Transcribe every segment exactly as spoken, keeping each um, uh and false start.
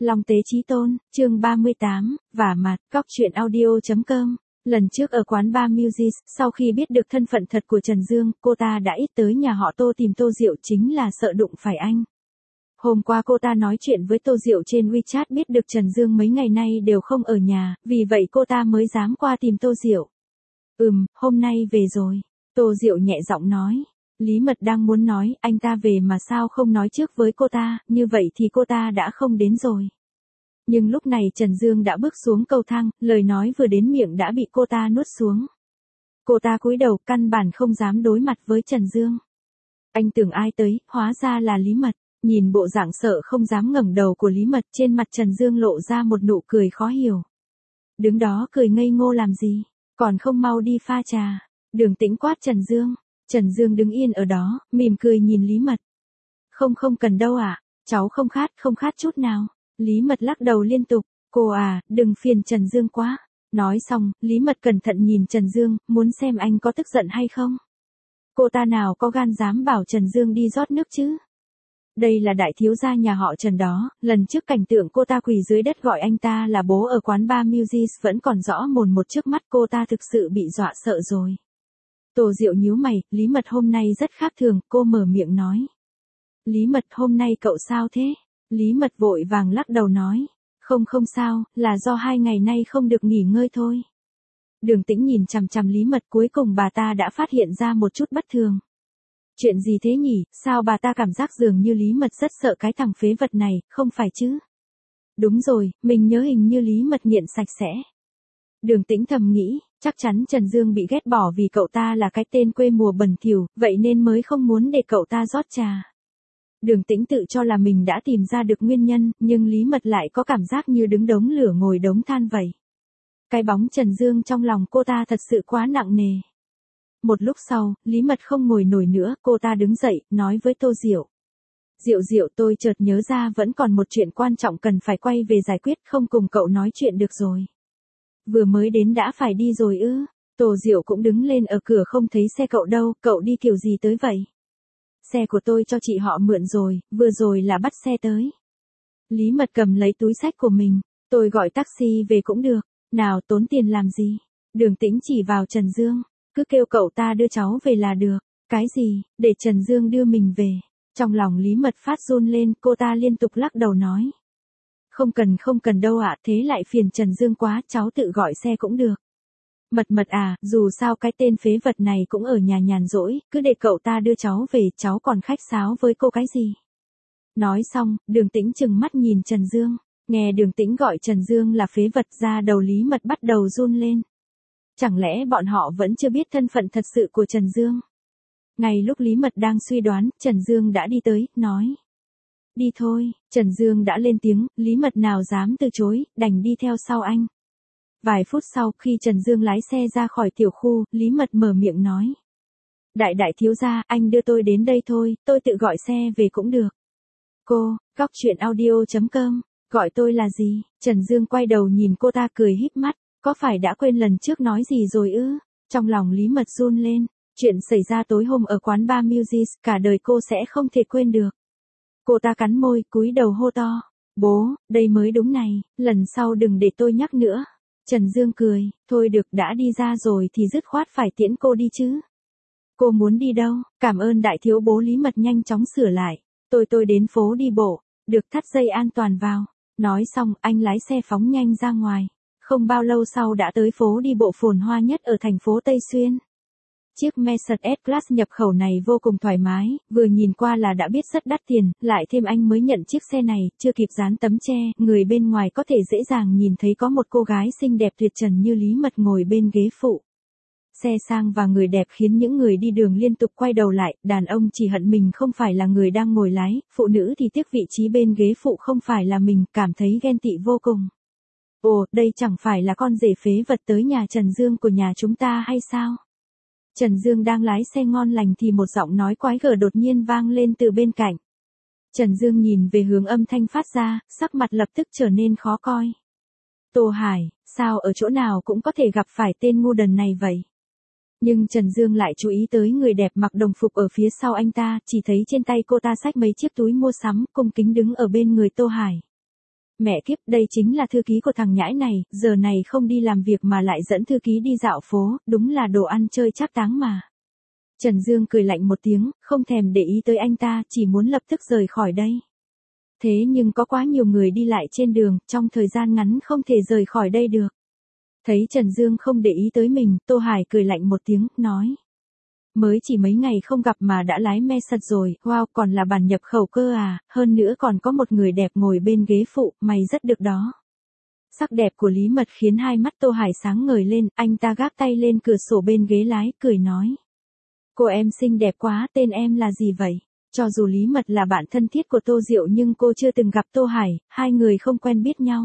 Long Tế Chí Tôn, chương ba mươi tám, vả mặt, cóc truyện audio.com. Lần trước ở quán bar Music, sau khi biết được thân phận thật của Trần Dương, cô ta đã ít tới nhà họ Tô tìm Tô Diệu chính là sợ đụng phải anh. Hôm qua cô ta nói chuyện với Tô Diệu trên WeChat biết được Trần Dương mấy ngày nay đều không ở nhà, vì vậy cô ta mới dám qua tìm Tô Diệu. Ừm, hôm nay về rồi. Tô Diệu nhẹ giọng nói. Lý Mật đang muốn nói, anh ta về mà sao không nói trước với cô ta, như vậy thì cô ta đã không đến rồi. Nhưng lúc này Trần Dương đã bước xuống cầu thang, lời nói vừa đến miệng đã bị cô ta nuốt xuống. Cô ta cúi đầu, căn bản không dám đối mặt với Trần Dương. Anh tưởng ai tới, hóa ra là Lý Mật. Nhìn bộ dạng sợ không dám ngẩng đầu của Lý Mật, trên mặt Trần Dương lộ ra một nụ cười khó hiểu. Đứng đó cười ngây ngô làm gì, còn không mau đi pha trà. Đường Tĩnh quát Trần Dương. Trần Dương đứng yên ở đó, mỉm cười nhìn Lý Mật. Không không cần đâu ạ, à, cháu không khát, không khát chút nào. Lý Mật lắc đầu liên tục, cô à, đừng phiền Trần Dương quá. Nói xong, Lý Mật cẩn thận nhìn Trần Dương, muốn xem anh có tức giận hay không. Cô ta nào có gan dám bảo Trần Dương đi rót nước chứ. Đây là đại thiếu gia nhà họ Trần đó, lần trước cảnh tượng cô ta quỳ dưới đất gọi anh ta là bố ở quán bar Music vẫn còn rõ mồn một trước mắt, cô ta thực sự bị dọa sợ rồi. Tô Diệu nhíu mày, Lý Mật hôm nay rất khác thường, cô mở miệng nói. Lý Mật hôm nay cậu sao thế? Lý Mật vội vàng lắc đầu nói. Không không sao, là do hai ngày nay không được nghỉ ngơi thôi. Đường Tĩnh nhìn chằm chằm Lý Mật, cuối cùng bà ta đã phát hiện ra một chút bất thường. Chuyện gì thế nhỉ, sao bà ta cảm giác dường như Lý Mật rất sợ cái thằng phế vật này, không phải chứ? Đúng rồi, mình nhớ hình như Lý Mật nghiện sạch sẽ. Đường Tĩnh thầm nghĩ, chắc chắn Trần Dương bị ghét bỏ vì cậu ta là cái tên quê mùa bẩn thỉu, vậy nên mới không muốn để cậu ta rót trà. Đường Tĩnh tự cho là mình đã tìm ra được nguyên nhân, nhưng Lý Mật lại có cảm giác như đứng đống lửa ngồi đống than vậy. Cái bóng Trần Dương trong lòng cô ta thật sự quá nặng nề. Một lúc sau, Lý Mật không ngồi nổi nữa, cô ta đứng dậy, nói với Tô Diệu. Diệu Diệu, tôi chợt nhớ ra vẫn còn một chuyện quan trọng cần phải quay về giải quyết, không cùng cậu nói chuyện được rồi. Vừa mới đến đã phải đi rồi ư? Tô Diệu cũng đứng lên, ở cửa không thấy xe cậu đâu, cậu đi kiểu gì tới vậy? Xe của tôi cho chị họ mượn rồi, vừa rồi là bắt xe tới. Lý Mật cầm lấy túi xách của mình, tôi gọi taxi về cũng được, nào tốn tiền làm gì? Đường Tĩnh chỉ vào Trần Dương, cứ kêu cậu ta đưa cháu về là được. Cái gì, để Trần Dương đưa mình về? Trong lòng Lý Mật phát run lên, cô ta liên tục lắc đầu nói. Không cần không cần đâu ạ, thế lại phiền Trần Dương quá, cháu tự gọi xe cũng được. Mật Mật à, dù sao cái tên phế vật này cũng ở nhà nhàn rỗi, cứ để cậu ta đưa cháu về, cháu còn khách sáo với cô cái gì. Nói xong, Đường Tĩnh trừng mắt nhìn Trần Dương, nghe Đường Tĩnh gọi Trần Dương là phế vật, ra đầu Lý Mật bắt đầu run lên. Chẳng lẽ bọn họ vẫn chưa biết thân phận thật sự của Trần Dương? Ngay lúc Lý Mật đang suy đoán, Trần Dương đã đi tới, nói. Đi thôi, Trần Dương đã lên tiếng, Lý Mật nào dám từ chối, đành đi theo sau anh. Vài phút sau, khi Trần Dương lái xe ra khỏi tiểu khu, Lý Mật mở miệng nói. Đại đại thiếu gia, anh đưa tôi đến đây thôi, tôi tự gọi xe về cũng được. Cô, cóc truyện audio.com, gọi tôi là gì? Trần Dương quay đầu nhìn cô ta cười híp mắt, có phải đã quên lần trước nói gì rồi ư? Trong lòng Lý Mật run lên, chuyện xảy ra tối hôm ở quán bar Music, cả đời cô sẽ không thể quên được. Cô ta cắn môi, cúi đầu hô to. Bố, đây mới đúng này, lần sau đừng để tôi nhắc nữa. Trần Dương cười, thôi được, đã đi ra rồi thì dứt khoát phải tiễn cô đi chứ. Cô muốn đi đâu? Cảm ơn đại thiếu bố. Lý Mật nhanh chóng sửa lại. Tôi tôi đến phố đi bộ, được thắt dây an toàn vào. Nói xong, anh lái xe phóng nhanh ra ngoài. Không bao lâu sau đã tới phố đi bộ phồn hoa nhất ở thành phố Tây Xuyên. Chiếc Mercedes Class nhập khẩu này vô cùng thoải mái, vừa nhìn qua là đã biết rất đắt tiền, lại thêm anh mới nhận chiếc xe này, chưa kịp dán tấm che, người bên ngoài có thể dễ dàng nhìn thấy có một cô gái xinh đẹp tuyệt trần như Lý Mật ngồi bên ghế phụ. Xe sang và người đẹp khiến những người đi đường liên tục quay đầu lại, đàn ông chỉ hận mình không phải là người đang ngồi lái, phụ nữ thì tiếc vị trí bên ghế phụ không phải là mình, cảm thấy ghen tị vô cùng. Ồ, đây chẳng phải là con rể phế vật tới nhà Trần Dương của nhà chúng ta hay sao? Trần Dương đang lái xe ngon lành thì một giọng nói quái gở đột nhiên vang lên từ bên cạnh. Trần Dương nhìn về hướng âm thanh phát ra, sắc mặt lập tức trở nên khó coi. Tô Hải, sao ở chỗ nào cũng có thể gặp phải tên ngu đần này vậy? Nhưng Trần Dương lại chú ý tới người đẹp mặc đồng phục ở phía sau anh ta, chỉ thấy trên tay cô ta xách mấy chiếc túi mua sắm, cung kính đứng ở bên người Tô Hải. Mẹ kiếp, đây chính là thư ký của thằng nhãi này, giờ này không đi làm việc mà lại dẫn thư ký đi dạo phố, đúng là đồ ăn chơi trác táng mà. Trần Dương cười lạnh một tiếng, không thèm để ý tới anh ta, chỉ muốn lập tức rời khỏi đây. Thế nhưng có quá nhiều người đi lại trên đường, trong thời gian ngắn không thể rời khỏi đây được. Thấy Trần Dương không để ý tới mình, Tô Hải cười lạnh một tiếng, nói. Mới chỉ mấy ngày không gặp mà đã lái Mercedes rồi, wow, còn là bản nhập khẩu cơ à, hơn nữa còn có một người đẹp ngồi bên ghế phụ, mày rất được đó. Sắc đẹp của Lý Mật khiến hai mắt Tô Hải sáng ngời lên, anh ta gác tay lên cửa sổ bên ghế lái, cười nói. Cô em xinh đẹp quá, tên em là gì vậy? Cho dù Lý Mật là bạn thân thiết của Tô Diệu nhưng cô chưa từng gặp Tô Hải, hai người không quen biết nhau.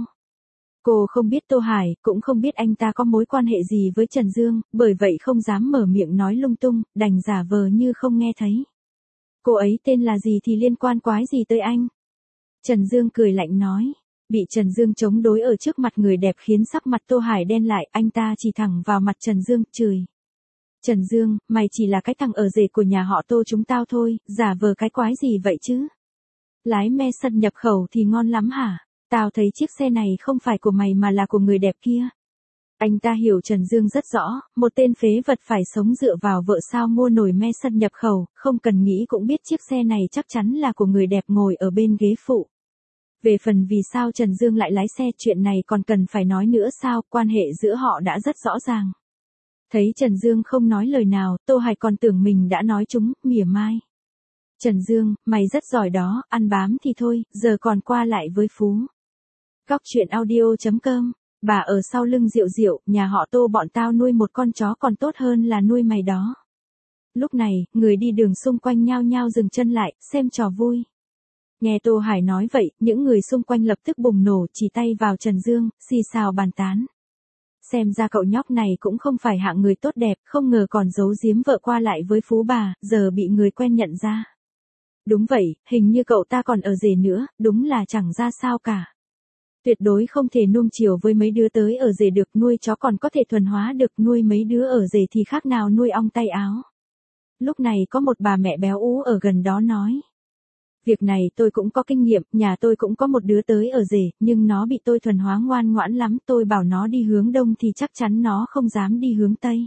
Cô không biết Tô Hải, cũng không biết anh ta có mối quan hệ gì với Trần Dương, bởi vậy không dám mở miệng nói lung tung, đành giả vờ như không nghe thấy. Cô ấy tên là gì thì liên quan quái gì tới anh? Trần Dương cười lạnh nói. Bị Trần Dương chống đối ở trước mặt người đẹp khiến sắc mặt Tô Hải đen lại, anh ta chỉ thẳng vào mặt Trần Dương, chửi. Trần Dương, mày chỉ là cái thằng ở rể của nhà họ Tô chúng tao thôi, giả vờ cái quái gì vậy chứ? Lái Mercedes nhập khẩu thì ngon lắm hả? Tao thấy chiếc xe này không phải của mày mà là của người đẹp kia. Anh ta hiểu Trần Dương rất rõ, một tên phế vật phải sống dựa vào vợ sao mua nổi Mercedes nhập khẩu, không cần nghĩ cũng biết chiếc xe này chắc chắn là của người đẹp ngồi ở bên ghế phụ. Về phần vì sao Trần Dương lại lái xe, chuyện này còn cần phải nói nữa sao, quan hệ giữa họ đã rất rõ ràng. Thấy Trần Dương không nói lời nào, Tô Hải còn tưởng mình đã nói chúng, mỉa mai. Trần Dương, mày rất giỏi đó, ăn bám thì thôi, giờ còn qua lại với Phú. Cóc truyện audio chấm com, bà ở sau lưng Diệu Diệu, nhà họ Tô bọn tao nuôi một con chó còn tốt hơn là nuôi mày đó. Lúc này, người đi đường xung quanh nhao nhao dừng chân lại, xem trò vui. Nghe Tô Hải nói vậy, những người xung quanh lập tức bùng nổ, chỉ tay vào Trần Dương, xì xào bàn tán. Xem ra cậu nhóc này cũng không phải hạng người tốt đẹp, không ngờ còn giấu giếm vợ qua lại với Phú bà, giờ bị người quen nhận ra. Đúng vậy, hình như cậu ta còn ở rể nữa, đúng là chẳng ra sao cả. Tuyệt đối không thể nuông chiều với mấy đứa tới ở rể được, nuôi chó còn có thể thuần hóa được, nuôi mấy đứa ở rể thì khác nào nuôi ong tay áo. Lúc này có một bà mẹ béo ú ở gần đó nói. Việc này tôi cũng có kinh nghiệm, nhà tôi cũng có một đứa tới ở rể, nhưng nó bị tôi thuần hóa ngoan ngoãn lắm, tôi bảo nó đi hướng đông thì chắc chắn nó không dám đi hướng tây.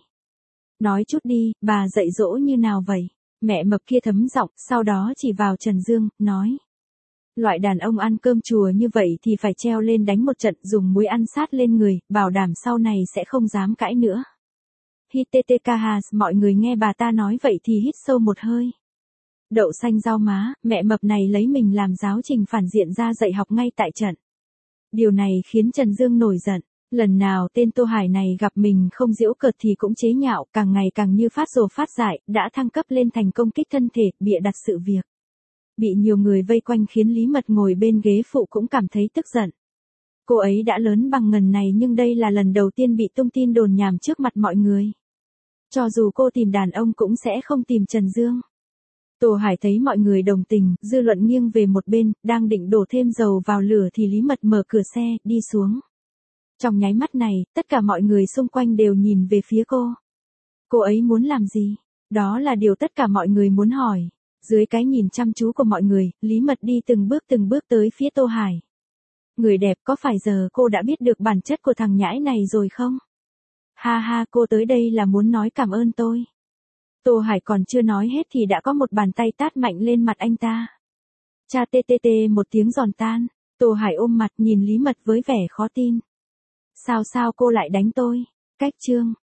Nói chút đi, bà dạy dỗ như nào vậy? Mẹ mập kia thấm giọng, sau đó chỉ vào Trần Dương, nói. Loại đàn ông ăn cơm chùa như vậy thì phải treo lên đánh một trận, dùng muối ăn sát lên người, bảo đảm sau này sẽ không dám cãi nữa. Httkhas, mọi người nghe bà ta nói vậy thì hít sâu một hơi. Đậu xanh rau má, mẹ mập này lấy mình làm giáo trình phản diện ra dạy học ngay tại trận. Điều này khiến Trần Dương nổi giận. Lần nào tên Tô Hải này gặp mình không giễu cợt thì cũng chế nhạo, càng ngày càng như phát rồ phát dại, đã thăng cấp lên thành công kích thân thể, bịa đặt sự việc. Bị nhiều người vây quanh khiến Lý Mật ngồi bên ghế phụ cũng cảm thấy tức giận. Cô ấy đã lớn bằng ngần này nhưng đây là lần đầu tiên bị tung tin đồn nhảm trước mặt mọi người. Cho dù cô tìm đàn ông cũng sẽ không tìm Trần Dương. Tô Hải thấy mọi người đồng tình, dư luận nghiêng về một bên, đang định đổ thêm dầu vào lửa thì Lý Mật mở cửa xe, đi xuống. Trong nháy mắt này, tất cả mọi người xung quanh đều nhìn về phía cô. Cô ấy muốn làm gì? Đó là điều tất cả mọi người muốn hỏi. Dưới cái nhìn chăm chú của mọi người, Lý Mật đi từng bước từng bước tới phía Tô Hải. Người đẹp, có phải giờ cô đã biết được bản chất của thằng nhãi này rồi không? Ha ha, cô tới đây là muốn nói cảm ơn tôi. Tô Hải còn chưa nói hết thì đã có một bàn tay tát mạnh lên mặt anh ta. Cha tê tê tê một tiếng giòn tan, Tô Hải ôm mặt nhìn Lý Mật với vẻ khó tin. Sao sao cô lại đánh tôi? Cách chương.